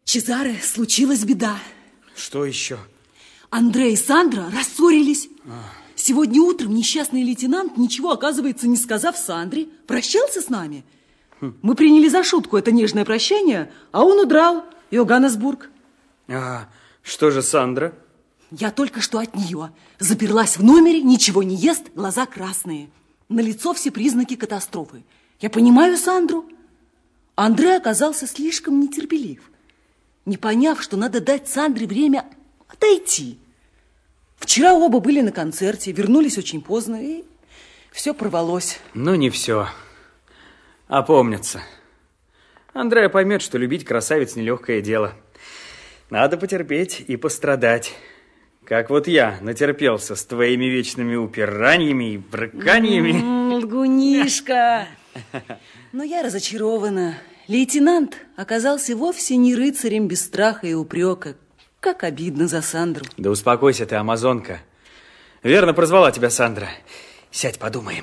Чезаре, случилась беда. Что еще? Андрей и Сандра рассорились. Сегодня утром несчастный лейтенант, ничего, оказывается, не сказав Сандре, прощался с нами. Мы приняли за шутку это нежное прощание, а он удрал в Йоганнесбург. А что же Сандра? Я только что от нее. Заперлась в номере, ничего не ест, глаза красные. Налицо все признаки катастрофы. Я понимаю Сандру. Андрей оказался слишком нетерпелив, не поняв, что надо дать Сандре время отойти. Вчера оба были на концерте, вернулись очень поздно, и все порвалось. Ну, не все. Опомнится. Андреа поймет, что любить красавиц нелегкое дело. Надо потерпеть и пострадать. Как вот я натерпелся с твоими вечными упираниями и брыканиями. Лгунишка! Но я разочарована. Лейтенант оказался вовсе не рыцарем без страха и упрека. Как обидно за Сандру. Да успокойся ты, амазонка. Верно прозвала тебя Сандра. Сядь, подумаем.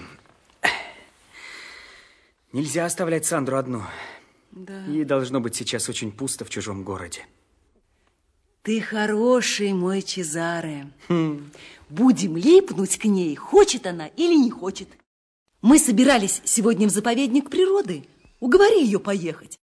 Нельзя оставлять Сандру одну. Да. Ей должно быть сейчас очень пусто в чужом городе. Ты хороший мой Чезаре. Будем липнуть к ней, хочет она или не хочет. Мы собирались сегодня в заповедник природы. Уговори ее поехать.